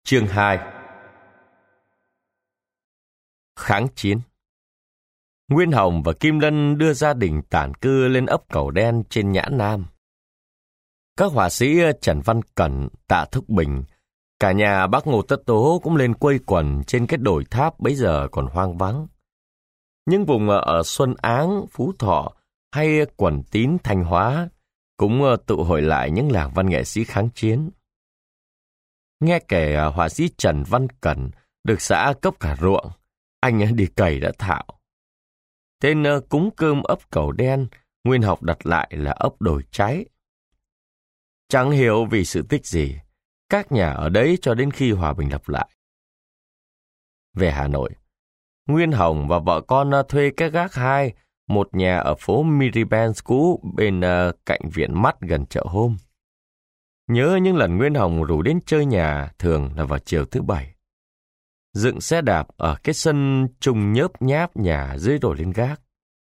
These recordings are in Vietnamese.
Chương 2. Kháng chiến. Nguyên Hồng và Kim Lân đưa gia đình tản cư lên ấp Cầu Đen trên Nhã Nam. Các họa sĩ Trần Văn Cẩn, Tạ Thúc Bình, cả nhà bác Ngô Tất Tố cũng lên quây quần trên cái đồi tháp bấy giờ còn hoang vắng. Những vùng ở Xuân Áng, Phú Thọ hay Quận Tín, Thanh Hóa cũng tụ hội lại những làng văn nghệ sĩ kháng chiến. Nghe kể họa sĩ Trần Văn Cẩn được xã cấp cả ruộng, anh đi cày đã thạo. Tên cúng cơm ấp Cầu Đen, Nguyên học đặt lại là ấp Đồi Cháy. Chẳng hiểu vì sự tích gì, các nhà ở đấy cho đến khi hòa bình lập lại. Về Hà Nội, Nguyên Hồng và vợ con thuê cái gác 2, một nhà ở phố Miribens cũ bên cạnh Viện Mắt gần chợ Hôm. Nhớ những lần Nguyên Hồng rủ đến chơi nhà thường là vào chiều thứ Bảy. Dựng xe đạp ở cái sân trùng nhớp nháp nhà dưới rồi lên gác.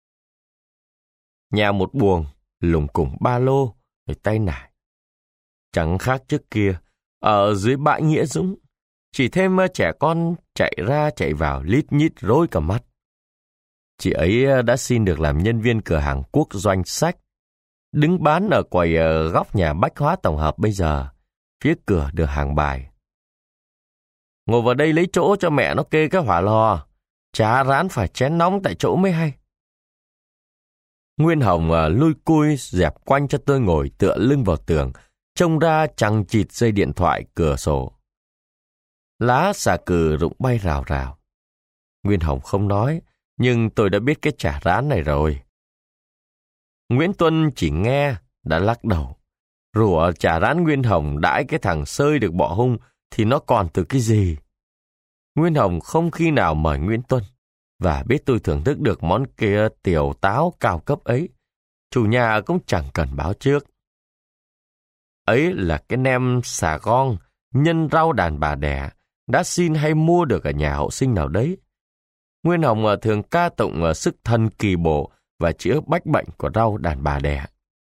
Nhà một buồng, lùng củng ba lô, rồi tay nải. Chẳng khác trước kia, ở dưới bãi Nghĩa Dũng, chỉ thêm trẻ con chạy ra chạy vào lít nhít rối cả mắt. Chị ấy đã xin được làm nhân viên cửa hàng Quốc Doanh Sách, đứng bán ở quầy góc nhà bách hóa tổng hợp bây giờ, phía cửa được hàng bài. Ngồi vào đây lấy chỗ cho mẹ nó kê cái hỏa lò, chả rán phải chén nóng tại chỗ mới hay. Nguyên Hồng lui cui dẹp quanh cho tôi ngồi tựa lưng vào tường, trông ra chằng chịt dây điện thoại cửa sổ. Lá xà cừ rụng bay rào rào. Nguyên Hồng không nói, nhưng tôi đã biết cái chả rán này rồi. Nguyễn Tuân chỉ nghe, đã lắc đầu. Rủa chả rán Nguyên Hồng đãi cái thằng Sơi được bỏ hung, thì nó còn từ cái gì? Nguyên Hồng không khi nào mời Nguyễn Tuân, và biết tôi thưởng thức được món kia tiểu táo cao cấp ấy. Chủ nhà cũng chẳng cần báo trước. Ấy là cái nem xà gong, nhân rau đàn bà đẻ, đã xin hay mua được ở nhà hậu sinh nào đấy. Nguyên Hồng thường ca tụng sức thần kỳ bộ và chữa bách bệnh của rau đàn bà đẻ.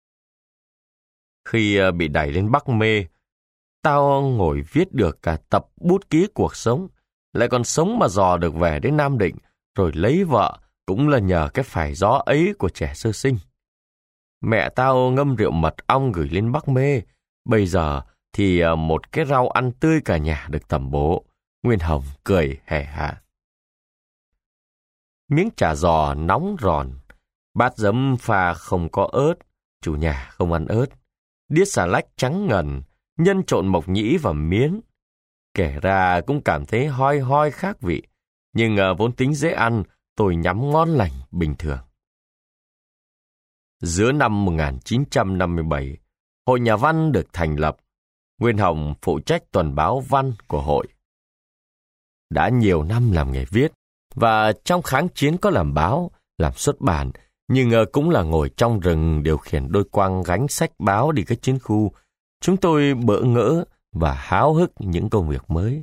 Khi bị đẩy lên Bắc Mê, tao ngồi viết được cả tập bút ký cuộc sống, lại còn sống mà dò được về đến Nam Định, rồi lấy vợ cũng là nhờ cái phải gió ấy của trẻ sơ sinh. Mẹ tao ngâm rượu mật ong gửi lên Bắc Mê, bây giờ thì một cái rau ăn tươi cả nhà được tẩm bổ. Nguyên Hồng cười hề hả. Miếng chả giò nóng ròn, bát giấm pha không có ớt, chủ nhà không ăn ớt, đĩa xà lách trắng ngần, nhân trộn mộc nhĩ và miến. Kể ra cũng cảm thấy hoi hoi khác vị, nhưng vốn tính dễ ăn, tôi nhắm ngon lành bình thường. Giữa năm 1957, Hội Nhà văn được thành lập. Nguyên Hồng phụ trách tuần báo văn của hội. Đã nhiều năm làm nghề viết, và trong kháng chiến có làm báo, làm xuất bản, nhưng cũng là ngồi trong rừng điều khiển đôi quang gánh sách báo đi các chiến khu. Chúng tôi bỡ ngỡ và háo hức những công việc mới.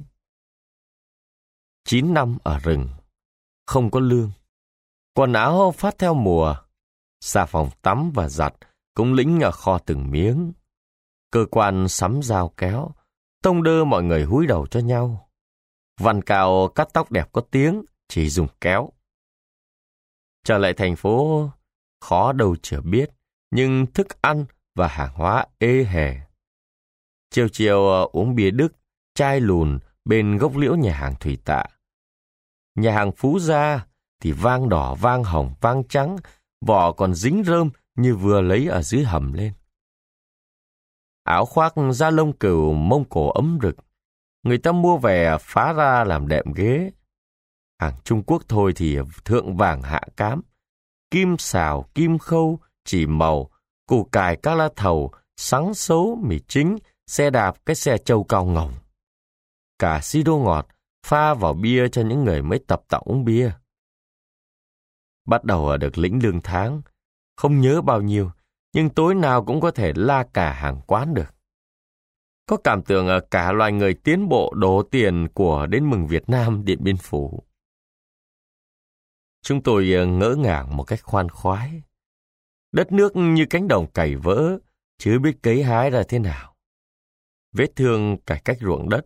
9 năm ở rừng, không có lương. Quần áo phát theo mùa, xà phòng tắm và giặt cũng lĩnh ở kho từng miếng. Cơ quan sắm dao kéo, tông đơ mọi người húi đầu cho nhau. Văn cao cắt tóc đẹp có tiếng, chỉ dùng kéo. Trở lại thành phố, khó đâu chưa biết, nhưng thức ăn và hàng hóa ê hề. Chiều chiều uống bia Đức, chai lùn bên gốc liễu nhà hàng Thủy Tạ. Nhà hàng Phú Gia thì vang đỏ, vang hồng, vang trắng, vỏ còn dính rơm như vừa lấy ở dưới hầm lên. Áo khoác da lông cừu Mông Cổ ấm rực, người ta mua về phá ra làm đệm ghế. Hàng Trung Quốc thôi thì thượng vàng hạ cám, kim xào, kim khâu, chỉ màu, củ cải các lá thầu, sắn sấu, mì chính, xe đạp cái xe trâu cao ngồng. Cả si đô ngọt pha vào bia cho những người mới tập tặng uống bia. Bắt đầu được lĩnh lương tháng, không nhớ bao nhiêu, nhưng tối nào cũng có thể la cả hàng quán được. Có cảm tưởng cả loài người tiến bộ đổ tiền của đến mừng Việt Nam Điện Biên Phủ. Chúng tôi ngỡ ngàng một cách khoan khoái. Đất nước như cánh đồng cày vỡ, chứ biết cấy hái ra thế nào. Vết thương cải cách ruộng đất,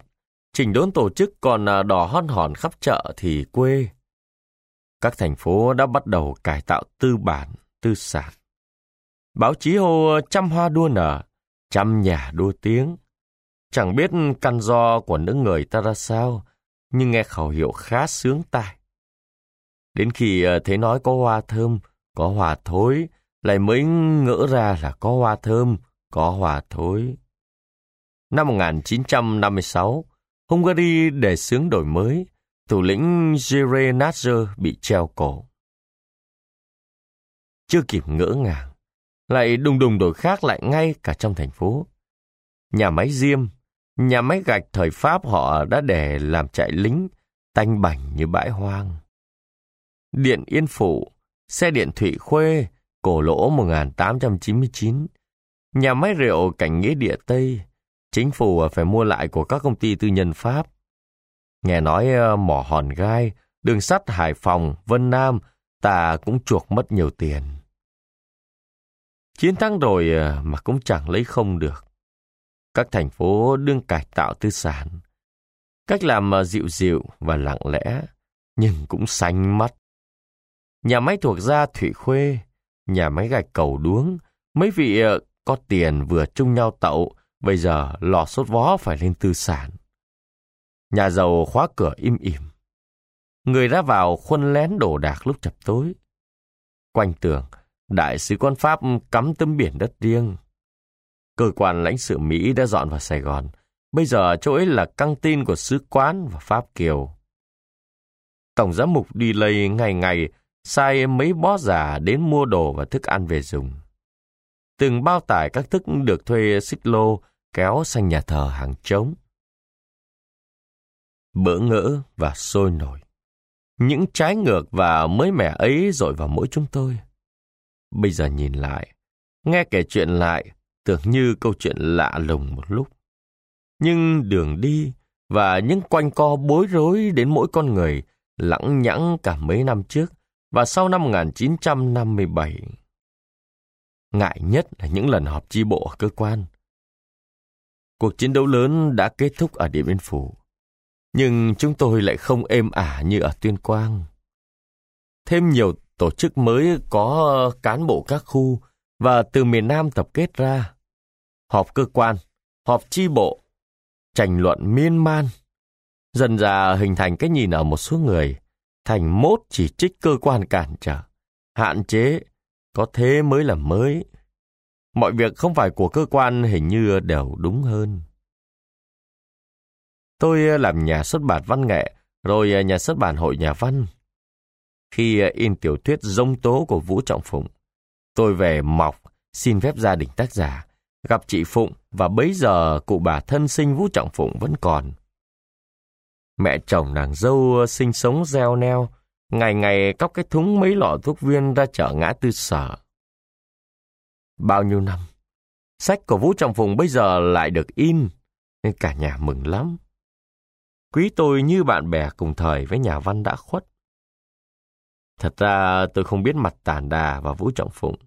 Chỉnh đốn tổ chức còn đỏ hon hòn khắp chợ thì quê. Các thành phố đã bắt đầu cải tạo tư bản, tư sản. Báo chí hô trăm hoa đua nở, trăm nhà đua tiếng. Chẳng biết căn do của nước người ta ra sao, nhưng nghe khẩu hiệu khá sướng tai. Đến khi thấy nói có hoa thơm, có hoa thối, lại mới ngỡ ra là có hoa thơm, có hoa thối. Năm 1956, Hungary đề xướng đổi mới, thủ lĩnh Jere Nasser bị treo cổ. Chưa kịp ngỡ ngàng, lại đùng đùng đổi khác lại ngay cả trong thành phố. Nhà máy diêm, nhà máy gạch thời Pháp họ đã để làm trại lính, tanh bành như bãi hoang. Điện Yên Phụ, xe điện Thụy Khuê, cổ lỗ 1899. Nhà máy rượu Cảnh Nghĩa Địa Tây, chính phủ phải mua lại của các công ty tư nhân Pháp. Nghe nói mỏ Hòn Gai, đường sắt Hải Phòng, Vân Nam, ta cũng chuộc mất nhiều tiền. Chiến thắng rồi mà cũng chẳng lấy không được. Các thành phố đương cải tạo tư sản. Cách làm dịu dịu và lặng lẽ, nhưng cũng xanh mắt. Nhà máy thuộc gia Thụy Khuê, nhà máy gạch Cầu Đuống, mấy vị có tiền vừa chung nhau tậu, bây giờ lò sốt vó phải lên tư sản. Nhà giàu khóa cửa im ỉm. Người ra vào khuân lén đồ đạc lúc chập tối. Quanh tường, đại sứ quán Pháp cắm tấm biển đất riêng. Cơ quan lãnh sự Mỹ đã dọn vào Sài Gòn. Bây giờ chỗ ấy là căng tin của sứ quán và Pháp Kiều. Tổng giám mục đi lây ngày ngày sai mấy bó già đến mua đồ và thức ăn về dùng. Từng bao tải các thức được thuê xích lô kéo sang nhà thờ hàng trống. Bỡ ngỡ và sôi nổi. Những trái ngược và mới mẻ ấy dội vào mỗi chúng tôi. Bây giờ nhìn lại, nghe kể chuyện lại, tưởng như câu chuyện lạ lùng một lúc. Nhưng đường đi và những quanh co bối rối đến mỗi con người lẳng nhẳng cả mấy năm trước và sau năm 1957. Ngại nhất là những lần họp chi bộ ở cơ quan. Cuộc chiến đấu lớn đã kết thúc ở Điện Biên Phủ, nhưng chúng tôi lại không êm ả như ở Tuyên Quang. Thêm nhiều tổ chức mới có cán bộ các khu và từ miền Nam tập kết ra. Họp cơ quan, họp chi bộ, tranh luận miên man. Dần dà hình thành cái nhìn ở một số người, thành mốt chỉ trích cơ quan cản trở, hạn chế, có thế mới là mới. Mọi việc không phải của cơ quan hình như đều đúng hơn. Tôi làm nhà xuất bản văn nghệ, rồi nhà xuất bản Hội Nhà văn. Khi in tiểu thuyết Dông Tố của Vũ Trọng Phụng, tôi về mọc, xin phép gia đình tác giả, gặp chị Phụng và bấy giờ cụ bà thân sinh Vũ Trọng Phụng vẫn còn. Mẹ chồng nàng dâu sinh sống gieo neo, ngày ngày cóc cái thúng mấy lọ thuốc viên ra chợ ngã tư Sở. Bao nhiêu năm, sách của Vũ Trọng Phụng bây giờ lại được in, nên cả nhà mừng lắm. Quý tôi như bạn bè cùng thời với nhà văn đã khuất. Thật ra tôi không biết mặt Tản Đà và Vũ Trọng Phụng.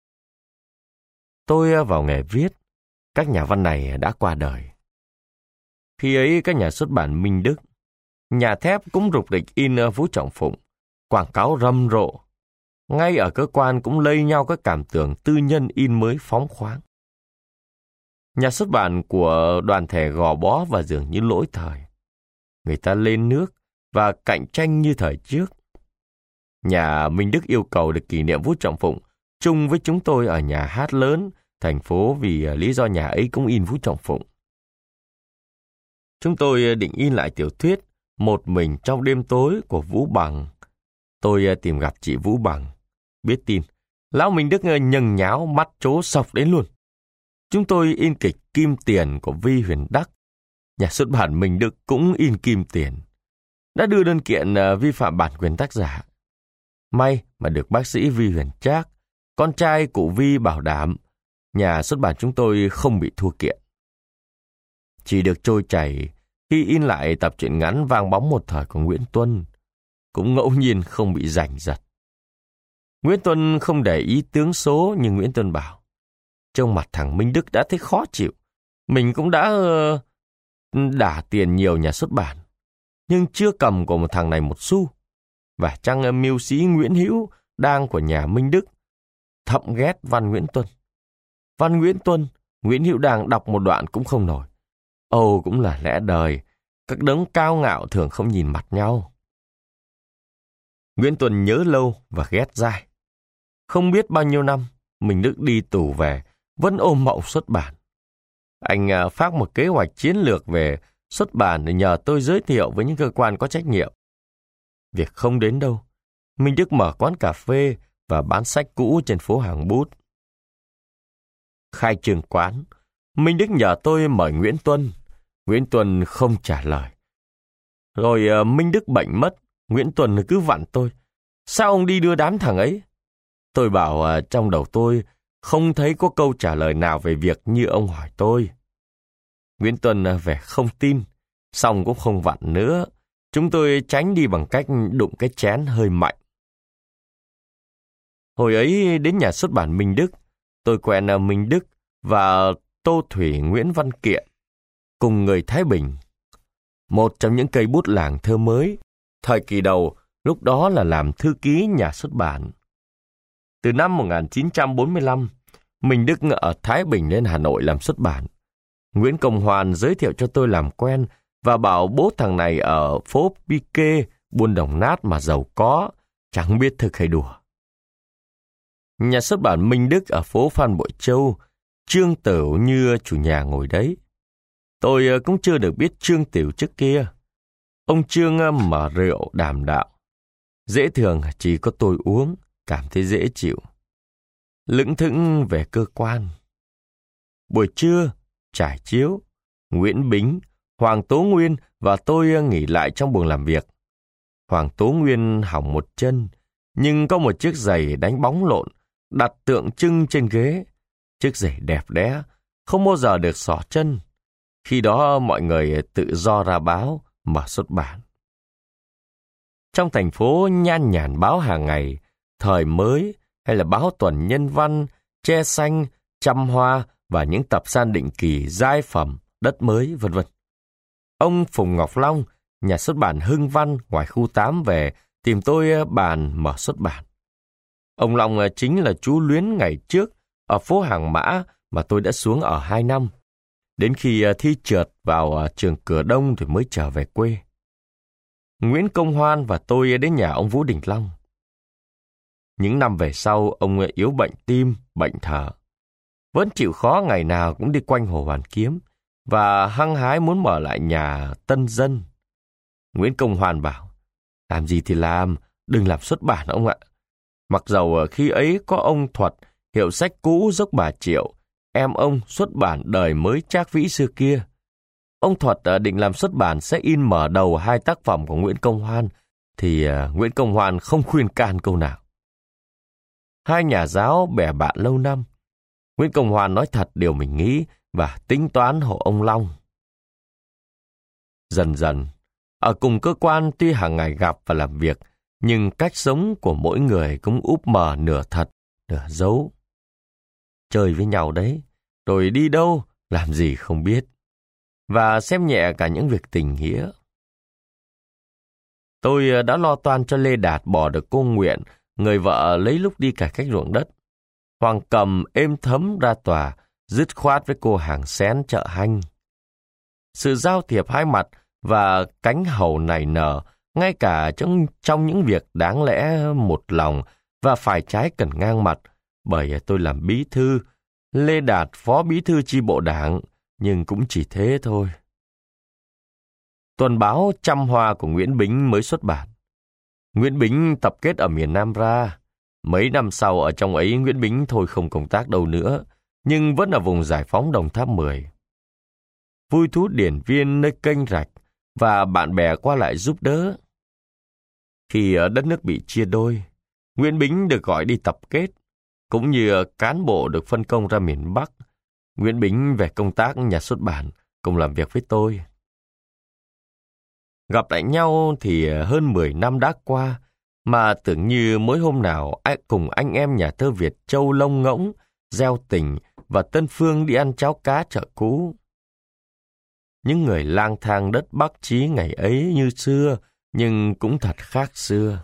Tôi vào nghề viết, các nhà văn này đã qua đời. Khi ấy các nhà xuất bản Minh Đức, nhà thép cũng rục rịch in Vũ Trọng Phụng, quảng cáo rầm rộ. Ngay ở cơ quan cũng lây nhau các cảm tưởng tư nhân in mới phóng khoáng. Nhà xuất bản của đoàn thể gò bó và dường như lỗi thời. Người ta lên nước và cạnh tranh như thời trước. Nhà Minh Đức yêu cầu được kỷ niệm Vũ Trọng Phụng chung với chúng tôi ở nhà hát lớn thành phố vì lý do nhà ấy cũng in Vũ Trọng Phụng. Chúng tôi định in lại tiểu thuyết Một Mình Trong Đêm Tối của Vũ Bằng. Tôi tìm gặp chị Vũ Bằng. Biết tin, lão Minh Đức nhâng nháo mắt trố sọc đến luôn. Chúng tôi in kịch Kim Tiền của Vi Huyền Đắc. Nhà xuất bản Minh Đức cũng in Kim Tiền. Đã đưa đơn kiện vi phạm bản quyền tác giả. May mà được bác sĩ Vi Huyền Trác, con trai cụ Vi bảo đảm, nhà xuất bản chúng tôi không bị thua kiện. Chỉ được trôi chảy khi in lại tập truyện ngắn Vang Bóng Một Thời của Nguyễn Tuân, cũng ngẫu nhiên không bị giành giật. Nguyễn Tuân không để ý tướng số, nhưng Nguyễn Tuân bảo, trông mặt thằng Minh Đức đã thấy khó chịu, mình cũng đã đả tiền nhiều nhà xuất bản, nhưng chưa cầm của một thằng này một xu. Và chăng mưu sĩ Nguyễn Hữu đang của nhà Minh Đức thậm ghét văn Nguyễn Tuân. Văn Nguyễn Tuân, Nguyễn Hữu đang đọc một đoạn cũng không nổi. Âu cũng là lẽ đời, các đấng cao ngạo thường không nhìn mặt nhau. Nguyễn Tuân nhớ lâu và ghét dai. Không biết bao nhiêu năm, Minh Đức đi tù về, vẫn ôm mộng xuất bản. Anh phát một kế hoạch chiến lược về xuất bản để nhờ tôi giới thiệu với những cơ quan có trách nhiệm. Việc không đến đâu, Minh Đức mở quán cà phê và bán sách cũ trên phố Hàng Bút. Khai trương quán, Minh Đức nhờ tôi mời Nguyễn Tuân. Nguyễn Tuân không trả lời. Rồi Minh Đức bệnh mất, Nguyễn Tuân cứ vặn tôi. Sao ông đi đưa đám thằng ấy? Tôi bảo trong đầu tôi không thấy có câu trả lời nào về việc như ông hỏi tôi. Nguyễn Tuân vẻ không tin, xong cũng không vặn nữa. Chúng tôi tránh đi bằng cách đụng cái chén hơi mạnh. Hồi ấy đến nhà xuất bản Minh Đức, tôi quen Minh Đức và Tô Thủy Nguyễn Văn Kiện, cùng người Thái Bình. Một trong những cây bút làng thơ mới, thời kỳ đầu, lúc đó là làm thư ký nhà xuất bản. Từ năm 1945, Minh Đức ở Thái Bình lên Hà Nội làm xuất bản. Nguyễn Công Hoàn giới thiệu cho tôi làm quen và bảo bố thằng này ở phố Piquet, buôn đồng nát mà giàu có, chẳng biết thực hay đùa. Nhà xuất bản Minh Đức ở phố Phan Bội Châu, Trương Tửu như chủ nhà ngồi đấy. Tôi cũng chưa được biết Trương Tửu trước kia. Ông Trương mở rượu đàm đạo. Dễ thường chỉ có tôi uống, cảm thấy dễ chịu. Lững thững về cơ quan. Buổi trưa, trải chiếu, Nguyễn Bính, Hoàng Tố Nguyên và tôi nghỉ lại trong buồng làm việc. Hoàng Tố Nguyên hỏng một chân, nhưng có một chiếc giày đánh bóng lộn, đặt tượng trưng trên ghế. Chiếc giày đẹp đẽ, không bao giờ được xỏ chân. Khi đó mọi người tự do ra báo, mở xuất bản. Trong thành phố nhan nhản báo hàng ngày, Thời Mới hay là báo Tuần Nhân Văn, Tre Xanh, Trăm Hoa và những tập san định kỳ giai phẩm, Đất Mới, v.v. Ông Phùng Ngọc Long, nhà xuất bản Hưng Văn ngoài khu 8 về tìm tôi bàn mở xuất bản. Ông Long chính là chú Luyến ngày trước ở phố Hàng Mã mà tôi đã xuống ở 2 năm. Đến khi thi trượt vào trường Cửa Đông thì mới trở về quê. Nguyễn Công Hoan và tôi đến nhà ông Vũ Đình Long. Những năm về sau, ông yếu bệnh tim, bệnh thở. Vẫn chịu khó ngày nào cũng đi quanh Hồ Hoàn Kiếm và hăng hái muốn mở lại nhà Tân Dân. Nguyễn Công Hoan bảo, làm gì thì làm, đừng làm xuất bản ông ạ. Mặc dầu khi ấy có ông Thuật, hiệu sách cũ dốc bà Triệu, em ông xuất bản Đời Mới Trác Vĩ xưa kia. Ông Thuật định làm xuất bản sẽ in mở đầu 2 tác phẩm của Nguyễn Công Hoan, thì Nguyễn Công Hoan không khuyên can câu nào. Hai nhà giáo bè bạn lâu năm, Nguyễn Công Hoan nói thật điều mình nghĩ và tính toán hộ ông Long. Dần dần, ở cùng cơ quan tuy hàng ngày gặp và làm việc, nhưng cách sống của mỗi người cũng úp mờ nửa thật, nửa giấu. Chơi với nhau đấy, rồi đi đâu, làm gì không biết. Và xem nhẹ cả những việc tình nghĩa. Tôi đã lo toan cho Lê Đạt bỏ được cô Nguyện, người vợ lấy lúc đi cải cách ruộng đất. Hoàng Cầm êm thấm ra tòa, dứt khoát với cô hàng xén chợ Hanh. Sự giao thiệp hai mặt và cánh hầu nảy nở, ngay cả trong những việc đáng lẽ một lòng và phải trái cần ngang mặt, bởi tôi làm bí thư, Lê Đạt phó bí thư chi bộ đảng, nhưng cũng chỉ thế thôi. Tuần báo Trăm Hoa của Nguyễn Bính mới xuất bản. Nguyễn Bính tập kết ở miền Nam ra. Mấy năm sau ở trong ấy Nguyễn Bính thôi không công tác đâu nữa, nhưng vẫn ở vùng giải phóng Đồng Tháp 10. Vui thú điển viên nơi kênh rạch và bạn bè qua lại giúp đỡ. Khi ở đất nước bị chia đôi, Nguyễn Bính được gọi đi tập kết, cũng như cán bộ được phân công ra miền Bắc. Nguyễn Bính về công tác nhà xuất bản, cùng làm việc với tôi. Gặp lại nhau thì hơn 10 năm đã qua, mà tưởng như mỗi hôm nào cùng anh em nhà thơ Việt Châu lông ngỗng, Gieo Tình và Tân Phương đi ăn cháo cá chợ cũ. những người lang thang đất Bắc Chí ngày ấy như xưa, nhưng cũng thật khác xưa.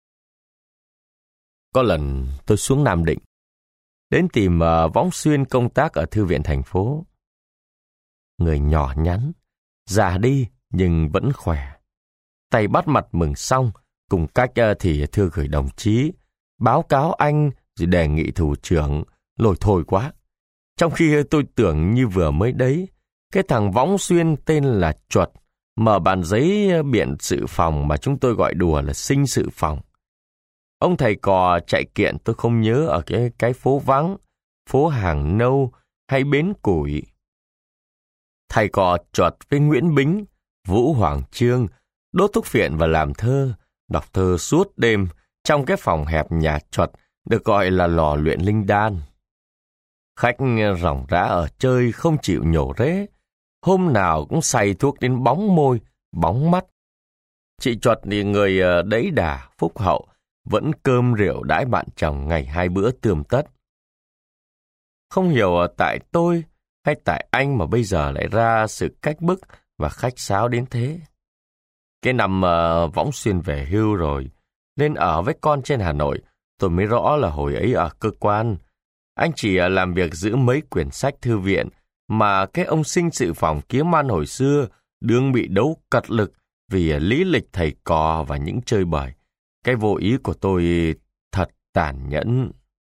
Có lần tôi xuống Nam Định, đến tìm Võng Xuyên công tác ở thư viện thành phố. Người nhỏ nhắn, già đi nhưng vẫn khỏe. Tay bắt mặt mừng xong, cùng cách thì thư gửi đồng chí, báo cáo anh rồi đề nghị thủ trưởng, lôi thôi quá. Trong khi tôi tưởng như vừa mới đấy, cái thằng Võng Xuyên tên là Chuột, mở bản giấy biện sự phòng mà chúng tôi gọi đùa là sinh sự phòng. Ông thầy cò chạy kiện tôi không nhớ ở cái phố vắng, phố Hàng Nâu hay Bến Củi. Thầy cò Chuột với Nguyễn Bính, Vũ Hoàng Chương, đốt thuốc phiện và làm thơ, đọc thơ suốt đêm trong cái phòng hẹp nhà Chuột được gọi là lò luyện linh đan. Khách ròng rã ở chơi không chịu nhổ rễ, hôm nào cũng say thuốc đến bóng môi, bóng mắt. Chị Chuột thì người đẫy đà, phúc hậu, vẫn cơm rượu đãi bạn chồng ngày 2 bữa tươm tất. Không hiểu tại tôi hay tại anh mà bây giờ lại ra sự cách bức và khách sáo đến thế. Cái năm Võng Xuyên về hưu rồi, lên ở với con trên Hà Nội, tôi mới rõ là hồi ấy ở cơ quan, anh chỉ làm việc giữ mấy quyển sách thư viện, mà cái ông sinh sự phòng kiếm ăn hồi xưa đương bị đấu cật lực vì lý lịch thầy cò và những chơi bời. Cái vô ý của tôi thật tàn nhẫn.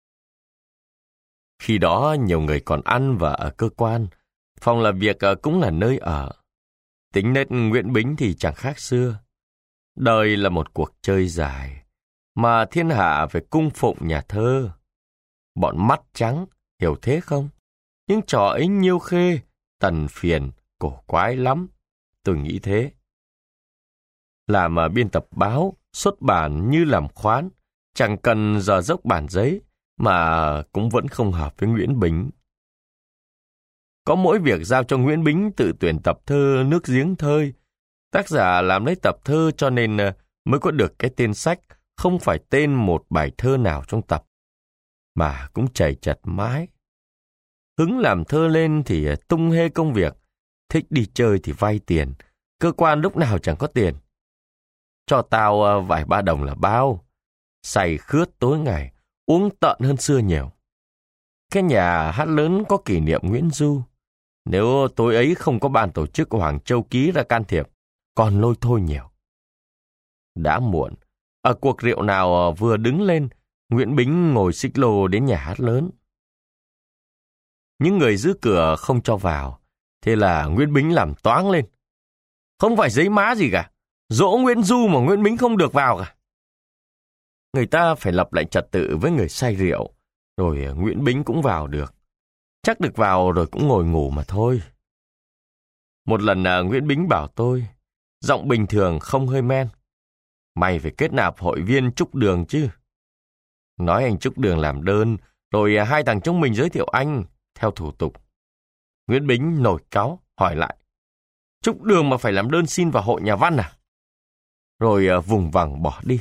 Khi đó nhiều người còn ăn và ở cơ quan, phòng làm việc cũng là nơi ở. Tính nết Nguyễn Bính thì chẳng khác xưa. Đời là một cuộc chơi dài, mà thiên hạ phải cung phụng nhà thơ. Bọn mắt trắng, hiểu thế không? Nhưng trò ấy nhiêu khê, tần phiền, cổ quái lắm. Tôi nghĩ thế. Làm biên tập báo, xuất bản như làm khoán, chẳng cần giờ dốc bản giấy, mà cũng vẫn không hợp với Nguyễn Bính. Có mỗi việc giao cho Nguyễn Bính tự tuyển tập thơ Nước Giếng Thơi. Tác giả làm lấy tập thơ cho nên mới có được cái tên sách, không phải tên một bài thơ nào trong tập, mà cũng chầy chật mãi. Hứng làm thơ lên thì tung hê công việc, thích đi chơi thì vay tiền, cơ quan lúc nào chẳng có tiền. Cho tao vài 3 đồng là bao, say khướt tối ngày, uống tợn hơn xưa nhiều. Cái nhà hát lớn có kỷ niệm Nguyễn Du. Nếu tối ấy không có ban tổ chức của Hoàng Châu Ký ra can thiệp, còn lôi thôi nhiều. Đã muộn, ở cuộc rượu nào vừa đứng lên, Nguyễn Bính ngồi xích lô đến nhà hát lớn. Những người giữ cửa không cho vào, thế là Nguyễn Bính làm toáng lên. Không phải giấy má gì cả, dỗ Nguyễn Du mà Nguyễn Bính không được vào cả. Người ta phải lập lại trật tự với người say rượu, rồi Nguyễn Bính cũng vào được. Chắc được vào rồi cũng ngồi ngủ mà thôi. Một lần Nguyễn Bính bảo tôi, giọng bình thường không hơi men, mày phải kết nạp hội viên Trúc Đường chứ. Nói anh Trúc Đường làm đơn, rồi 2 thằng chúng mình giới thiệu anh, theo thủ tục. Nguyễn Bính nổi cáu, hỏi lại, Trúc Đường mà phải làm đơn xin vào hội nhà văn à? Rồi vùng vằng bỏ đi.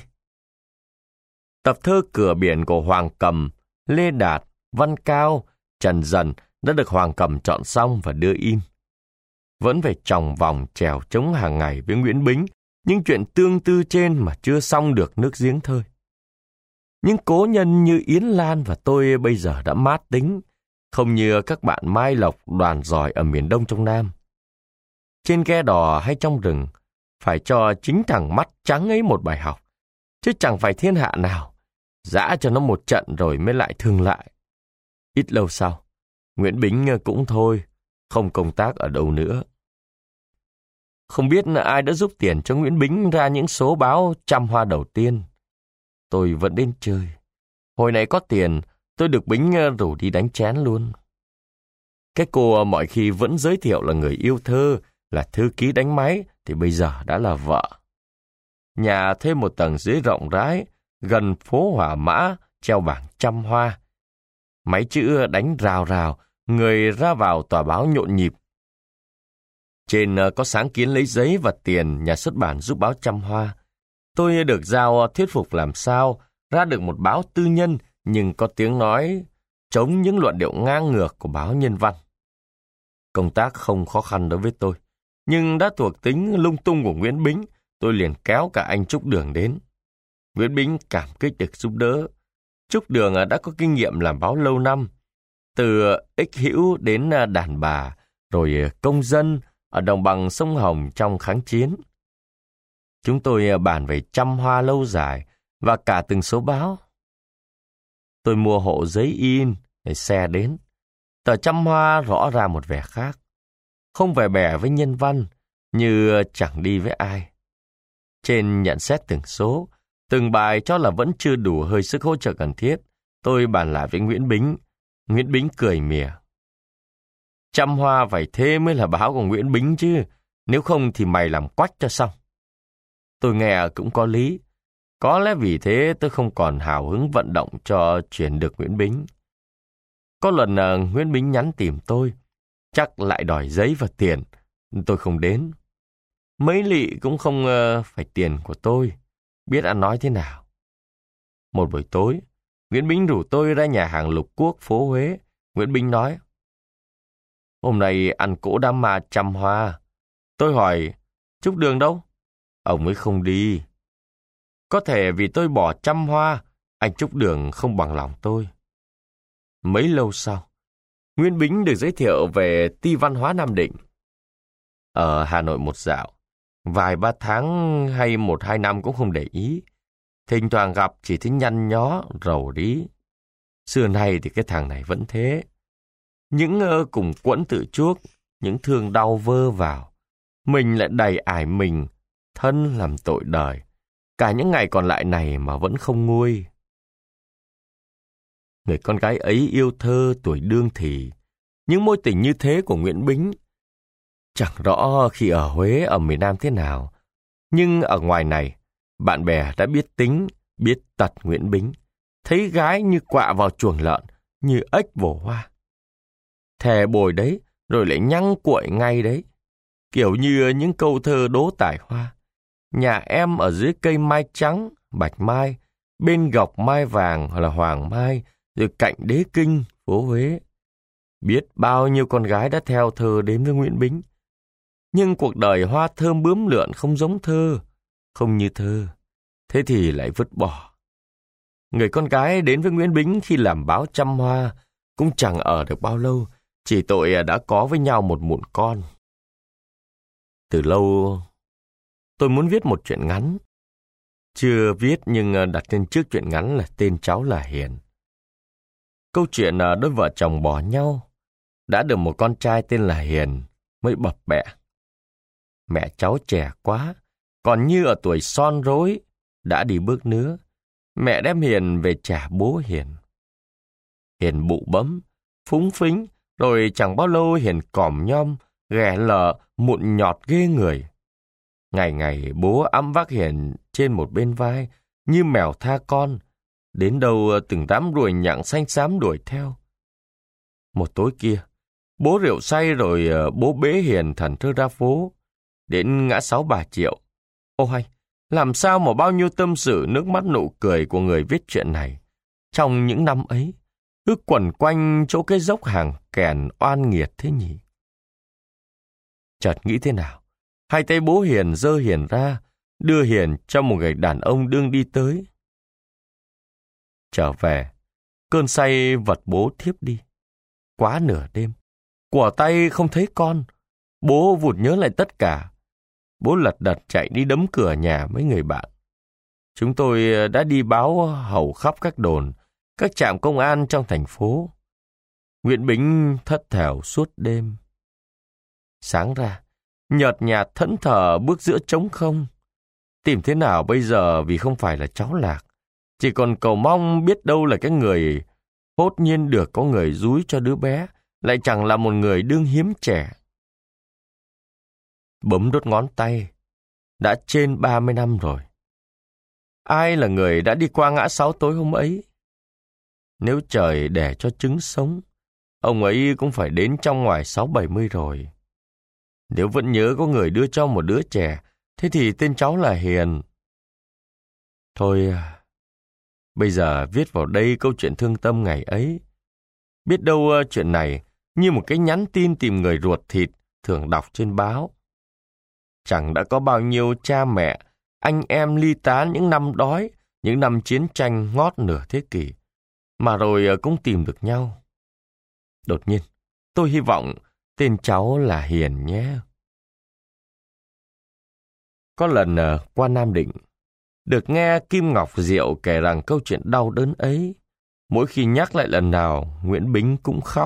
Tập thơ Cửa Biển của Hoàng Cầm, Lê Đạt, Văn Cao, Trần Dần đã được Hoàng Cầm chọn xong và đưa in. Vẫn phải chòng vòng trèo trống hàng ngày với Nguyễn Bính những chuyện tương tư trên mà chưa xong được Nước Giếng Thơi. Những cố nhân như Yến Lan và tôi bây giờ đã mát tính, không như các bạn Mai Lộc đoàn giỏi ở miền Đông trong Nam. Trên ghe đò hay trong rừng, phải cho chính thằng mắt trắng ấy một bài học, chứ chẳng phải thiên hạ nào dã cho nó một trận rồi mới lại thương lại. Ít lâu sau, Nguyễn Bính cũng thôi, không công tác ở đâu nữa. Không biết ai đã giúp tiền cho Nguyễn Bính ra những số báo Trăm Hoa đầu tiên. Tôi vẫn đến chơi. Hồi này có tiền, tôi được Bính rủ đi đánh chén luôn. Cái cô mọi khi vẫn giới thiệu là người yêu thơ, là thư ký đánh máy, thì bây giờ đã là vợ. Nhà thuê một tầng dưới rộng rãi, gần phố Hỏa Mã, treo bảng Trăm Hoa. Máy chữ đánh rào rào, người ra vào tòa báo nhộn nhịp. Trên có sáng kiến lấy giấy và tiền nhà xuất bản giúp báo Trăm Hoa. Tôi được giao thuyết phục làm sao ra được một báo tư nhân nhưng có tiếng nói chống những luận điệu ngang ngược của báo Nhân Văn. Công tác không khó khăn đối với tôi. Nhưng đã thuộc tính lung tung của Nguyễn Bính, tôi liền kéo cả anh Trúc Đường đến. Nguyễn Bính cảm kích được giúp đỡ. Trúc Đường đã có kinh nghiệm làm báo lâu năm, từ ích hữu đến đàn bà, rồi công dân ở đồng bằng sông Hồng trong kháng chiến. Chúng tôi bàn về chăm hoa lâu dài và cả từng số báo. Tôi mua hộ giấy in để xe đến. Tờ chăm hoa rõ ra một vẻ khác, không vẻ bẻ với nhân văn, như chẳng đi với ai. Trên nhận xét từng số, từng bài cho là vẫn chưa đủ hơi sức hỗ trợ cần thiết, tôi bàn lại với Nguyễn Bính. Nguyễn Bính cười mỉa. Chăm hoa phải thế mới là báo của Nguyễn Bính chứ, nếu không thì mày làm quách cho xong. Tôi nghe cũng có lý. Có lẽ vì thế tôi không còn hào hứng vận động cho chuyển được Nguyễn Bính. Có lần Nguyễn Bính nhắn tìm tôi, chắc lại đòi giấy và tiền, tôi không đến. Mấy lị cũng không phải tiền của tôi, biết ăn nói thế nào. Một buổi tối, Nguyễn Bính rủ tôi ra nhà hàng Lục Quốc phố Huế. Nguyễn Bính nói, hôm nay ăn cỗ đám ma chăm hoa. Tôi hỏi, Trúc Đường đâu? Ông ấy không đi. Có thể vì tôi bỏ chăm hoa, anh Trúc Đường không bằng lòng tôi. Mấy lâu sau, Nguyễn Bính được giới thiệu về Ty Văn hóa Nam Định. Ở Hà Nội một dạo, vài ba tháng hay 1-2 năm cũng không để ý. Thỉnh thoảng gặp chỉ thấy nhăn nhó, rầu rí. Xưa nay thì cái thằng này vẫn thế. Những cùng quẫn tự chuốc, những thương đau vơ vào. Mình lại đầy ải mình, thân làm tội đời. Cả những ngày còn lại này mà vẫn không nguôi. Người con gái ấy yêu thơ tuổi đương thì. Những mối tình như thế của Nguyễn Bính chẳng rõ khi ở Huế, ở miền Nam thế nào. Nhưng ở ngoài này, bạn bè đã biết tính, biết tật Nguyễn Bính. Thấy gái như quạ vào chuồng lợn, như ếch vồ hoa. Thè bồi đấy, rồi lại nhăng cuội ngay đấy. Kiểu như những câu thơ Đỗ Tài Hoa. Nhà em ở dưới cây mai trắng, bạch mai, bên gọc mai vàng hoặc là hoàng mai, rồi cạnh Đế Kinh, phố Huế. Biết bao nhiêu con gái đã theo thơ đến với Nguyễn Bính. Nhưng cuộc đời hoa thơm bướm lượn không giống thơ, không như thơ. Thế thì lại vứt bỏ. Người con gái đến với Nguyễn Bính khi làm báo chăm hoa cũng chẳng ở được bao lâu, chỉ tội đã có với nhau một mụn con. Từ lâu, tôi muốn viết một truyện ngắn. Chưa viết nhưng đặt tên trước truyện ngắn là tên cháu là Hiền. Câu chuyện đôi vợ chồng bỏ nhau, đã được một con trai tên là Hiền mới bập bẹ. Mẹ cháu trẻ quá, còn như ở tuổi son rối, đã đi bước nữa. Mẹ đem Hiền về trả bố Hiền. Hiền bụ bấm, phúng phính, rồi chẳng bao lâu Hiền còm nhom, ghẻ lợ, mụn nhọt ghê người. Ngày ngày bố ẵm vác Hiền trên một bên vai, như mèo tha con. Đến đâu từng đám ruồi nhặng xanh xám đuổi theo. Một tối kia, bố rượu say rồi bố bế Hiền thẩn thơ ra phố. Đến ngã 6 Bà Triệu. Ô hay, làm sao mà bao nhiêu tâm sự, nước mắt nụ cười của người viết chuyện này trong những năm ấy cứ quẩn quanh chỗ cái dốc hàng kèn oan nghiệt thế nhỉ? Chợt nghĩ thế nào, hai tay bố Hiền giơ Hiền ra, đưa Hiền cho một người đàn ông đương đi tới. Trở về, cơn say vật bố thiếp đi. Quá nửa đêm, của tay không thấy con, bố vụt nhớ lại tất cả. Bố lật đật chạy đi đấm cửa nhà mấy người bạn. Chúng tôi đã đi báo hầu khắp các đồn, các trạm công an trong thành phố. Nguyễn Bính thất thểu suốt đêm. Sáng ra, nhợt nhạt thẫn thờ bước giữa trống không. Tìm thế nào bây giờ vì không phải là cháu Lạc. Chỉ còn cầu mong biết đâu là cái người hốt nhiên được có người dúi cho đứa bé, lại chẳng là một người đương hiếm trẻ. Bấm đốt ngón tay, đã trên 30 năm rồi. Ai là người đã đi qua ngã 6 tối hôm ấy? Nếu trời để cho trứng sống, ông ấy cũng phải đến trong ngoài 60-70 rồi. Nếu vẫn nhớ có người đưa cho một đứa trẻ, thế thì tên cháu là Hiền. Thôi, bây giờ viết vào đây câu chuyện thương tâm ngày ấy. Biết đâu chuyện này như một cái nhắn tin tìm người ruột thịt thường đọc trên báo. Chẳng đã có bao nhiêu cha mẹ, anh em ly tán những năm đói, những năm chiến tranh ngót nửa thế kỷ, mà rồi cũng tìm được nhau. Đột nhiên, tôi hy vọng tên cháu là Hiền nhé. Có lần qua Nam Định, được nghe Kim Ngọc Diệu kể rằng câu chuyện đau đớn ấy, mỗi khi nhắc lại lần nào, Nguyễn Bính cũng khóc.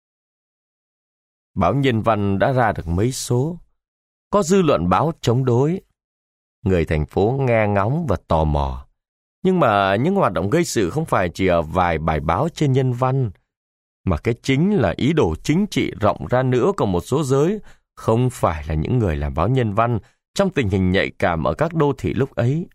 Báo Nhân Văn đã ra được mấy số, có dư luận báo chống đối. Người thành phố nghe ngóng và tò mò. Nhưng mà những hoạt động gây sự không phải chỉ ở vài bài báo trên Nhân Văn, mà cái chính là ý đồ chính trị rộng ra nữa của một số giới, không phải là những người làm báo Nhân Văn trong tình hình nhạy cảm ở các đô thị lúc ấy.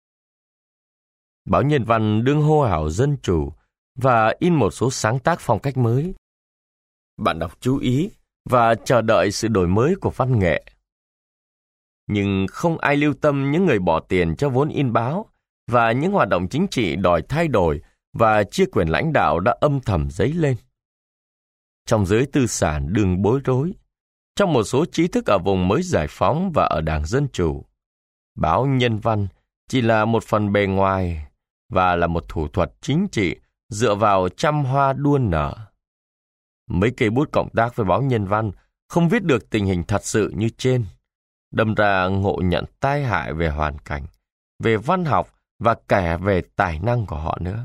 Báo Nhân Văn đương hô hào dân chủ và in một số sáng tác phong cách mới. Bạn đọc chú ý và chờ đợi sự đổi mới của văn nghệ. Nhưng không ai lưu tâm những người bỏ tiền cho vốn in báo và những hoạt động chính trị đòi thay đổi và chia quyền lãnh đạo đã âm thầm dấy lên. Trong giới tư sản đừng bối rối, trong một số trí thức ở vùng mới giải phóng và ở Đảng Dân Chủ, báo Nhân Văn chỉ là một phần bề ngoài và là một thủ thuật chính trị dựa vào trăm hoa đua nở. Mấy cây bút cộng tác với báo Nhân Văn không viết được tình hình thật sự như trên, đâm ra ngộ nhận tai hại về hoàn cảnh, về văn học và cả về tài năng của họ nữa.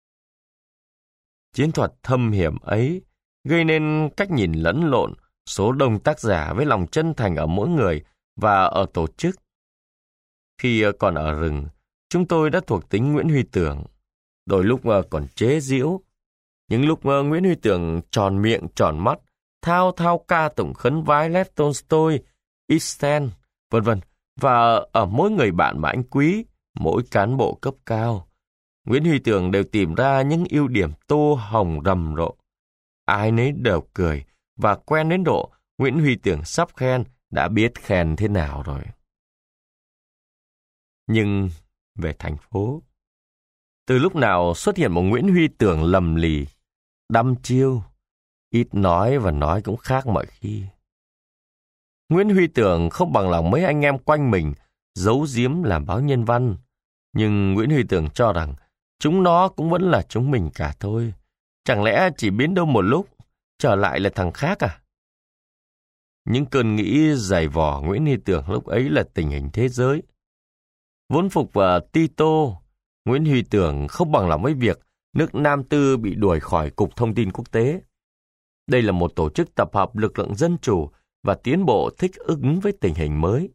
Chiến thuật thâm hiểm ấy gây nên cách nhìn lẫn lộn số đông tác giả với lòng chân thành ở mỗi người và ở tổ chức. Khi còn ở rừng, chúng tôi đã thuộc tính Nguyễn Huy Tưởng, đôi lúc còn chế giễu. Những lúc Nguyễn Huy Tưởng tròn miệng tròn mắt, thao thao ca tụng khấn vái Lev Tolstoy, Ibsen, vân vân, và ở mỗi người bạn mà anh quý, mỗi cán bộ cấp cao, Nguyễn Huy Tưởng đều tìm ra những ưu điểm tô hồng rầm rộ. Ai nấy đều cười và quen đến độ Nguyễn Huy Tưởng sắp khen đã biết khen thế nào rồi. Nhưng về thành phố, từ lúc nào xuất hiện một Nguyễn Huy Tưởng lầm lì, đăm chiêu, ít nói và nói cũng khác mọi khi. Nguyễn Huy Tưởng không bằng lòng mấy anh em quanh mình giấu giếm làm báo Nhân Văn, nhưng Nguyễn Huy Tưởng cho rằng chúng nó cũng vẫn là chúng mình cả thôi. Chẳng lẽ chỉ biến đâu một lúc, trở lại là thằng khác à? Những cơn nghĩ dày vò Nguyễn Huy Tưởng lúc ấy là tình hình thế giới. Vốn phục vào Tito, Nguyễn Huy Tưởng không bằng lòng với việc nước Nam Tư bị đuổi khỏi Cục Thông tin Quốc tế. Đây là một tổ chức tập hợp lực lượng dân chủ và tiến bộ thích ứng với tình hình mới.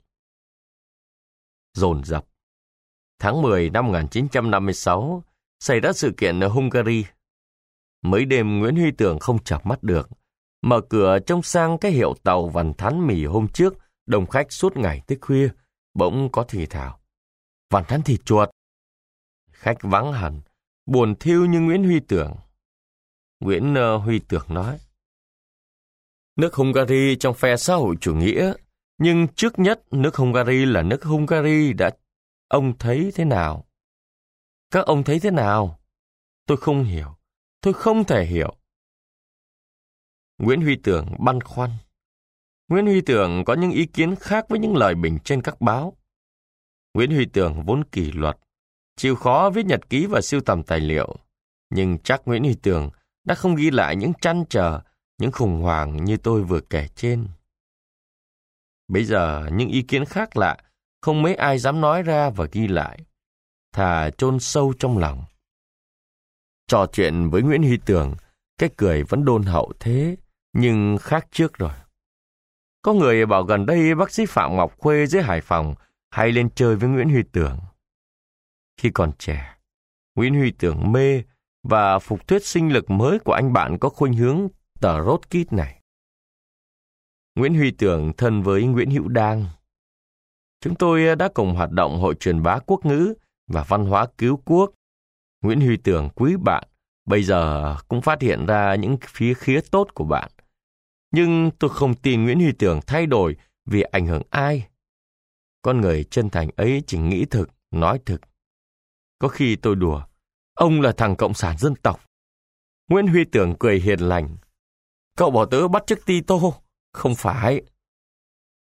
Dồn dập. Tháng 10 năm 1956, xảy ra sự kiện ở Hungary. Mấy đêm Nguyễn Huy Tưởng không chợp mắt được, mở cửa trông sang cái hiệu tàu Vằn Thắn Mì hôm trước, đông khách suốt ngày tới khuya, bỗng có thì thào: Vằn Thắn thịt chuột. Khách vắng hẳn, buồn thiêu như Nguyễn Huy Tưởng. Nguyễn Huy Tưởng nói: Nước Hungary trong phe xã hội chủ nghĩa, nhưng trước nhất nước Hungary là nước Hungary đã. Ông thấy thế nào? Các ông thấy thế nào? Tôi không hiểu. Tôi không thể hiểu. Nguyễn Huy Tưởng băn khoăn. Nguyễn Huy Tưởng có những ý kiến khác với những lời bình trên các báo. Nguyễn Huy Tưởng vốn kỷ luật, chịu khó viết nhật ký và sưu tầm tài liệu. Nhưng chắc Nguyễn Huy Tưởng đã không ghi lại những trăn trở, những khủng hoảng như tôi vừa kể trên. Bây giờ những ý kiến khác lạ, không mấy ai dám nói ra và ghi lại. Thà chôn sâu trong lòng. Trò chuyện với Nguyễn Huy Tưởng, cái cười vẫn đôn hậu thế, nhưng khác trước rồi. Có người bảo gần đây bác sĩ Phạm Ngọc Khuê dưới Hải Phòng hay lên chơi với Nguyễn Huy Tưởng. Khi còn trẻ, Nguyễn Huy Tưởng mê và phục thuyết sinh lực mới của anh bạn có khuynh hướng tờ Rotkit này. Nguyễn Huy Tưởng thân với Nguyễn Hữu Đang. Chúng tôi đã cùng hoạt động Hội truyền bá quốc ngữ và văn hóa cứu quốc. Nguyễn Huy Tưởng quý bạn, bây giờ cũng phát hiện ra những phía khía tốt của bạn. Nhưng tôi không tin Nguyễn Huy Tưởng thay đổi vì ảnh hưởng ai. Con người chân thành ấy chỉ nghĩ thực, nói thực. Có khi tôi đùa, ông là thằng cộng sản dân tộc. Nguyễn Huy Tưởng cười hiền lành. Cậu bảo tớ bắt chước Tito. Không phải.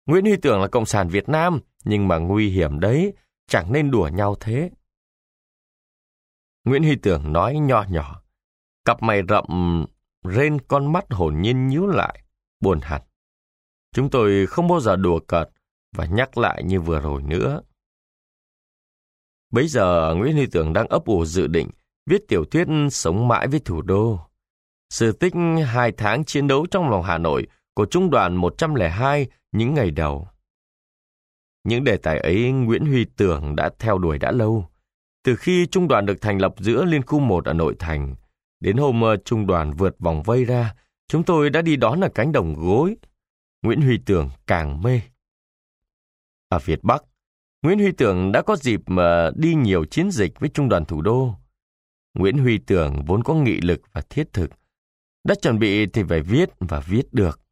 Nguyễn Huy Tưởng là Cộng sản Việt Nam, nhưng mà nguy hiểm đấy, chẳng nên đùa nhau thế. Nguyễn Huy Tưởng nói nho nhỏ, cặp mày rậm rên, con mắt hồn nhiên nhíu lại, buồn hẳn. Chúng tôi không bao giờ đùa cợt và nhắc lại như vừa rồi nữa. Bấy giờ Nguyễn Huy Tưởng đang ấp ủ dự định viết tiểu thuyết Sống mãi với thủ đô. Sự tích 2 tháng chiến đấu trong lòng Hà Nội của Trung đoàn 102 những ngày đầu. Những đề tài ấy Nguyễn Huy Tưởng đã theo đuổi đã lâu. Từ khi trung đoàn được thành lập giữa Liên khu 1 ở nội thành, đến hôm trung đoàn vượt vòng vây ra, chúng tôi đã đi đón ở cánh đồng gối. Nguyễn Huy Tưởng càng mê. Ở Việt Bắc, Nguyễn Huy Tưởng đã có dịp mà đi nhiều chiến dịch với trung đoàn thủ đô. Nguyễn Huy Tưởng vốn có nghị lực và thiết thực. Đã chuẩn bị thì phải viết và viết được.